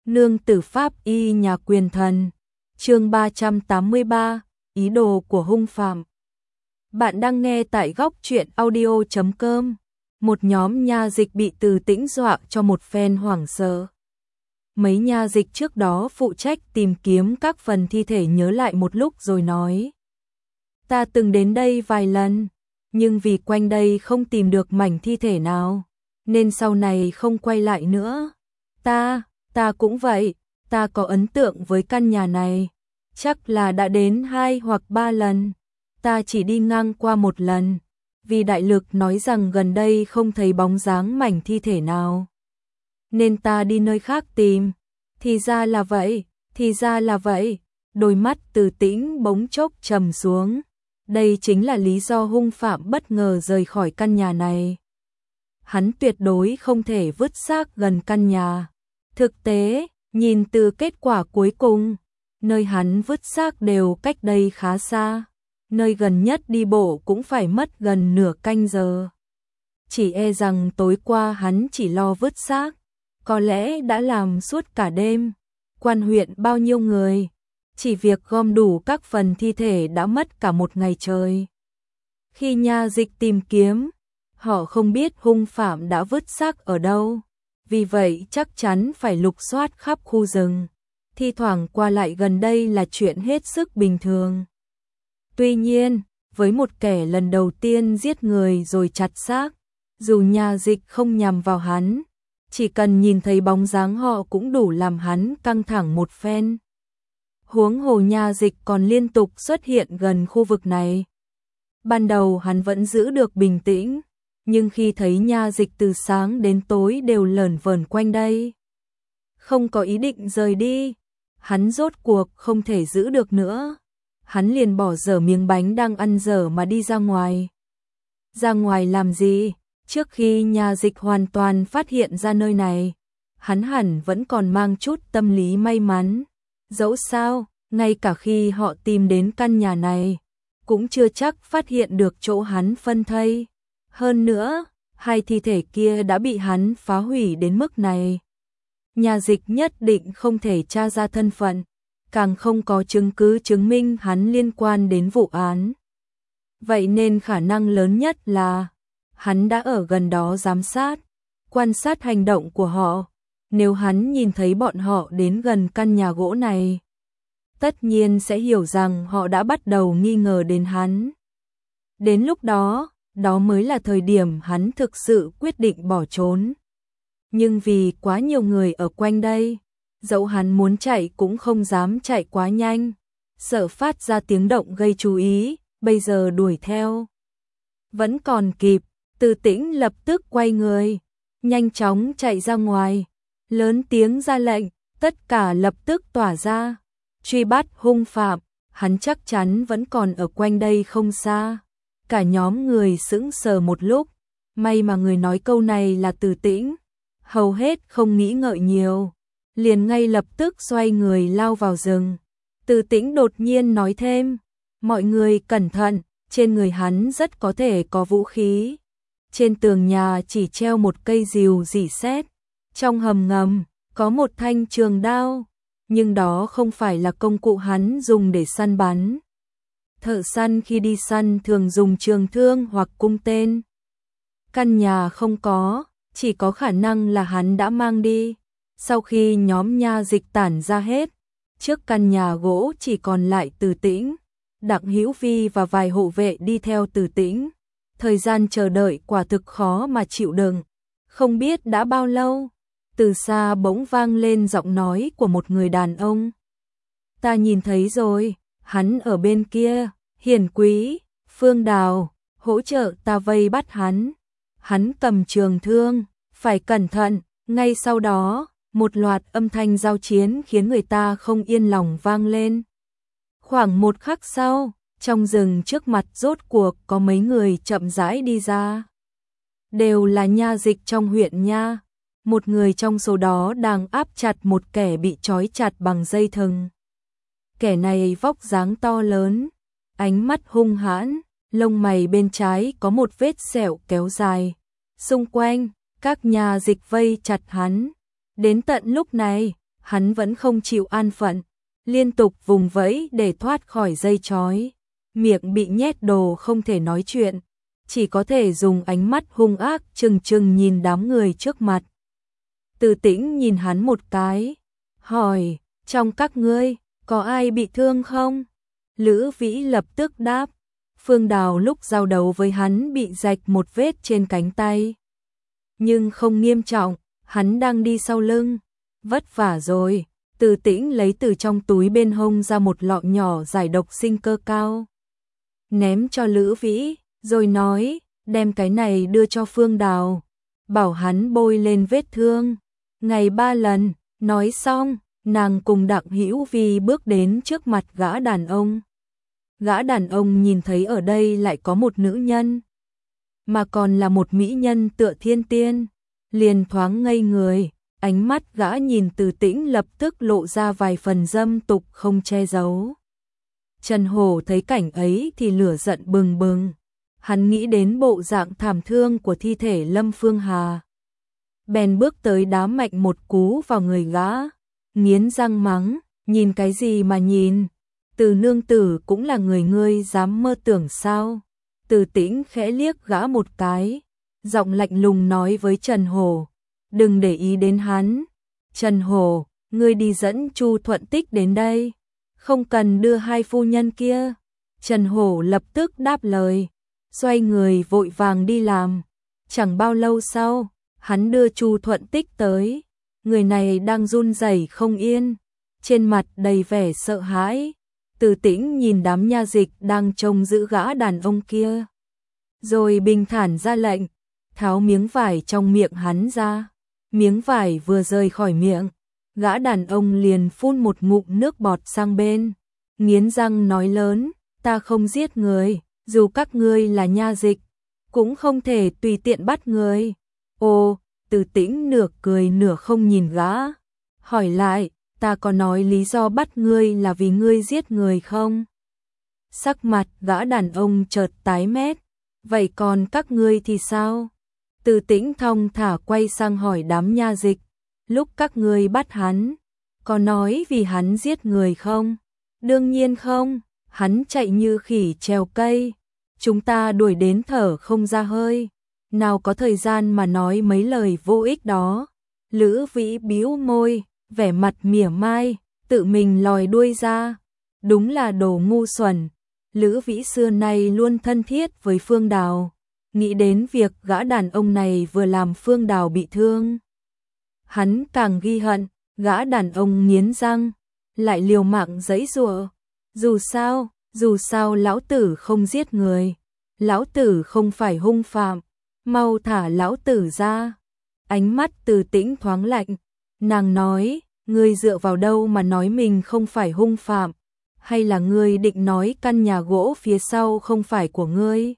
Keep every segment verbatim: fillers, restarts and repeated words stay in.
Nương tử pháp y nhà quyền thần. Chương ba trăm tám mươi ba, ý đồ của hung phạm. Bạn đang nghe tại góc truyện audio chấm com. Một nhóm nha dịch bị Từ Tĩnh dọa cho một phen hoảng sợ. Mấy nha dịch trước đó phụ trách tìm kiếm các phần thi thể nhớ lại một lúc rồi nói: Ta từng đến đây vài lần, nhưng vì quanh đây không tìm được mảnh thi thể nào, nên sau này không quay lại nữa. Ta, ta cũng vậy, ta có ấn tượng với căn nhà này, chắc là đã đến hai hoặc ba lần. Ta chỉ đi ngang qua một lần, vì đại lực nói rằng gần đây không thấy bóng dáng mảnh thi thể nào, nên ta đi nơi khác tìm. Thì ra là vậy, thì ra là vậy. Đôi mắt Từ Tĩnh bỗng chốc trầm xuống. Đây chính là lý do hung phạm bất ngờ rời khỏi căn nhà này. Hắn tuyệt đối không thể vứt xác gần căn nhà. Thực tế, nhìn từ kết quả cuối cùng, nơi hắn vứt xác đều cách đây khá xa. Nơi gần nhất đi bộ cũng phải mất gần nửa canh giờ. Chỉ e rằng tối qua hắn chỉ lo vứt xác, có lẽ đã làm suốt cả đêm. Quan huyện bao nhiêu người, chỉ việc gom đủ các phần thi thể đã mất cả một ngày trời. Khi nha dịch tìm kiếm, họ không biết hung phạm đã vứt xác ở đâu, vì vậy chắc chắn phải lục soát khắp khu rừng. Thi thoảng qua lại gần đây là chuyện hết sức bình thường. Tuy nhiên, với một kẻ lần đầu tiên giết người rồi chặt xác, dù nha dịch không nhằm vào hắn, chỉ cần nhìn thấy bóng dáng họ cũng đủ làm hắn căng thẳng một phen. Huống hồ nha dịch còn liên tục xuất hiện gần khu vực này. Ban đầu hắn vẫn giữ được bình tĩnh, nhưng khi thấy nha dịch từ sáng đến tối đều lởn vởn quanh đây, không có ý định rời đi, hắn rốt cuộc không thể giữ được nữa. Hắn liền bỏ dở miếng bánh đang ăn dở mà đi ra ngoài. Ra ngoài làm gì? Trước khi nha dịch hoàn toàn phát hiện ra nơi này, hắn hẳn vẫn còn mang chút tâm lý may mắn. Dẫu sao, ngay cả khi họ tìm đến căn nhà này, cũng chưa chắc phát hiện được chỗ hắn phân thây. Hơn nữa, hai thi thể kia đã bị hắn phá hủy đến mức này. Nha dịch nhất định không thể tra ra thân phận, càng không có chứng cứ chứng minh hắn liên quan đến vụ án. Vậy nên khả năng lớn nhất là hắn đã ở gần đó giám sát, quan sát hành động của họ. Nếu hắn nhìn thấy bọn họ đến gần căn nhà gỗ này, tất nhiên sẽ hiểu rằng họ đã bắt đầu nghi ngờ đến hắn. Đến lúc đó, đó mới là thời điểm hắn thực sự quyết định bỏ trốn. Nhưng vì quá nhiều người ở quanh đây, dẫu hắn muốn chạy cũng không dám chạy quá nhanh, sợ phát ra tiếng động gây chú ý, bây giờ đuổi theo vẫn còn kịp. Từ Tĩnh lập tức quay người, nhanh chóng chạy ra ngoài, lớn tiếng ra lệnh, tất cả lập tức tỏa ra, truy bắt hung phạm. Hắn chắc chắn vẫn còn ở quanh đây không xa. Cả nhóm người sững sờ một lúc, may mà người nói câu này là Từ Tĩnh, hầu hết không nghĩ ngợi nhiều, liền ngay lập tức xoay người lao vào rừng. Từ Tĩnh đột nhiên nói thêm: mọi người cẩn thận, trên người hắn rất có thể có vũ khí. Trên tường nhà chỉ treo một cây rìu rỉ sét, trong hầm ngầm có một thanh trường đao, nhưng đó không phải là công cụ hắn dùng để săn bắn. Thợ săn khi đi săn thường dùng trường thương hoặc cung tên. Căn nhà không có, chỉ có khả năng là hắn đã mang đi. Sau khi nhóm nha dịch tản ra hết, trước căn nhà gỗ chỉ còn lại Từ Tĩnh, Đặng Hữu Vi và vài hộ vệ đi theo Từ Tĩnh. Thời gian chờ đợi quả thực khó mà chịu đựng. Không biết đã bao lâu, từ xa bỗng vang lên giọng nói của một người đàn ông. Ta nhìn thấy rồi, hắn ở bên kia. Hiền quý, Phương Đào, hỗ trợ ta vây bắt hắn. Hắn cầm trường thương, phải cẩn thận. Ngay sau đó, một loạt âm thanh giao chiến khiến người ta không yên lòng vang lên. Khoảng một khắc sau, trong rừng trước mặt rốt cuộc có mấy người chậm rãi đi ra. Đều là nha dịch trong huyện nha. Một người trong số đó đang áp chặt một kẻ bị trói chặt bằng dây thừng. Kẻ này vóc dáng to lớn, ánh mắt hung hãn, lông mày bên trái có một vết sẹo kéo dài. Xung quanh, các nha dịch vây chặt hắn. Đến tận lúc này, hắn vẫn không chịu an phận, liên tục vùng vẫy để thoát khỏi dây trói, miệng bị nhét đồ không thể nói chuyện, chỉ có thể dùng ánh mắt hung ác trừng trừng nhìn đám người trước mặt. Từ Tĩnh nhìn hắn một cái, hỏi, trong các ngươi, có ai bị thương không? Lữ Vĩ lập tức đáp, Phương Đào lúc giao đấu với hắn bị rạch một vết trên cánh tay. Nhưng không nghiêm trọng, hắn đang đi sau lưng. Vất vả rồi. Từ Tĩnh lấy từ trong túi bên hông ra một lọ nhỏ giải độc sinh cơ cao. Ném cho Lữ Vĩ, rồi nói, đem cái này đưa cho Phương Đào. Bảo hắn bôi lên vết thương. Ngày ba lần, nói xong, nàng cùng Đặng Hữu Vi bước đến trước mặt gã đàn ông. Gã đàn ông nhìn thấy ở đây lại có một nữ nhân, mà còn là một mỹ nhân tựa thiên tiên, liền thoáng ngây người, ánh mắt gã nhìn Từ Tĩnh lập tức lộ ra vài phần dâm tục không che giấu. Trần Hổ thấy cảnh ấy thì lửa giận bừng bừng, hắn nghĩ đến bộ dạng thảm thương của thi thể Lâm Phương Hà. Bèn bước tới đá mạnh một cú vào người gã, nghiến răng mắng, nhìn cái gì mà nhìn, Từ nương tử cũng là người ngươi dám mơ tưởng sao? Từ Tĩnh khẽ liếc gã một cái, giọng lạnh lùng nói với Trần Hổ, đừng để ý đến hắn. Trần Hổ, ngươi đi dẫn Chu Thuận Tích đến đây, không cần đưa hai phu nhân kia. Trần Hổ lập tức đáp lời, xoay người vội vàng đi làm. Chẳng bao lâu sau, hắn đưa Chu Thuận Tích tới, người này đang run rẩy không yên, trên mặt đầy vẻ sợ hãi. Từ Tĩnh nhìn đám nha dịch đang trông giữ gã đàn ông kia, rồi bình thản ra lệnh, tháo miếng vải trong miệng hắn ra. Miếng vải vừa rời khỏi miệng, gã đàn ông liền phun một ngụm nước bọt sang bên, nghiến răng nói lớn, ta không giết người, dù các ngươi là nha dịch, cũng không thể tùy tiện bắt người. Ồ, Từ Tĩnh nửa cười nửa không nhìn gã, hỏi lại, ta có nói lý do bắt ngươi là vì ngươi giết người không? Sắc mặt gã đàn ông chợt tái mét, vậy còn các ngươi thì sao? Từ Tĩnh thong thả quay sang hỏi đám nha dịch, lúc các ngươi bắt hắn, có nói vì hắn giết người không? Đương nhiên không, hắn chạy như khỉ trèo cây, chúng ta đuổi đến thở không ra hơi, nào có thời gian mà nói mấy lời vô ích đó. Lữ Vĩ bĩu môi, vẻ mặt mỉa mai, tự mình lòi đuôi ra, đúng là đồ ngu xuẩn. Lữ Vĩ xưa nay luôn thân thiết với Phương Đào, nghĩ đến việc gã đàn ông này vừa làm Phương Đào bị thương, hắn càng ghi hận. Gã đàn ông nghiến răng, lại liều mạng giãy giụa, dù sao, dù sao lão tử không giết người, lão tử không phải hung phạm, mau thả lão tử ra. Ánh mắt Từ Tĩnh thoáng lạnh, nàng nói, ngươi dựa vào đâu mà nói mình không phải hung phạm, hay là ngươi định nói căn nhà gỗ phía sau không phải của ngươi?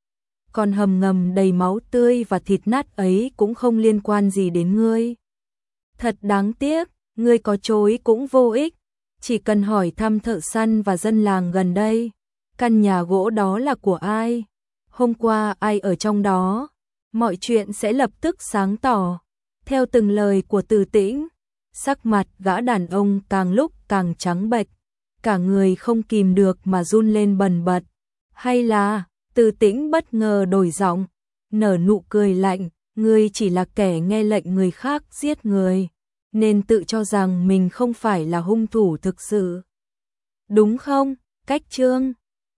Còn hầm ngầm đầy máu tươi và thịt nát ấy cũng không liên quan gì đến ngươi. Thật đáng tiếc, ngươi có chối cũng vô ích, chỉ cần hỏi thăm thợ săn và dân làng gần đây, căn nhà gỗ đó là của ai, hôm qua ai ở trong đó, mọi chuyện sẽ lập tức sáng tỏ. Theo từng lời của Từ Tĩnh, sắc mặt gã đàn ông càng lúc càng trắng bệch, cả người không kìm được mà run lên bần bật. Hay là, Từ Tĩnh bất ngờ đổi giọng, nở nụ cười lạnh, ngươi chỉ là kẻ nghe lệnh người khác giết người, nên tự cho rằng mình không phải là hung thủ thực sự. Đúng không, Cách Trương?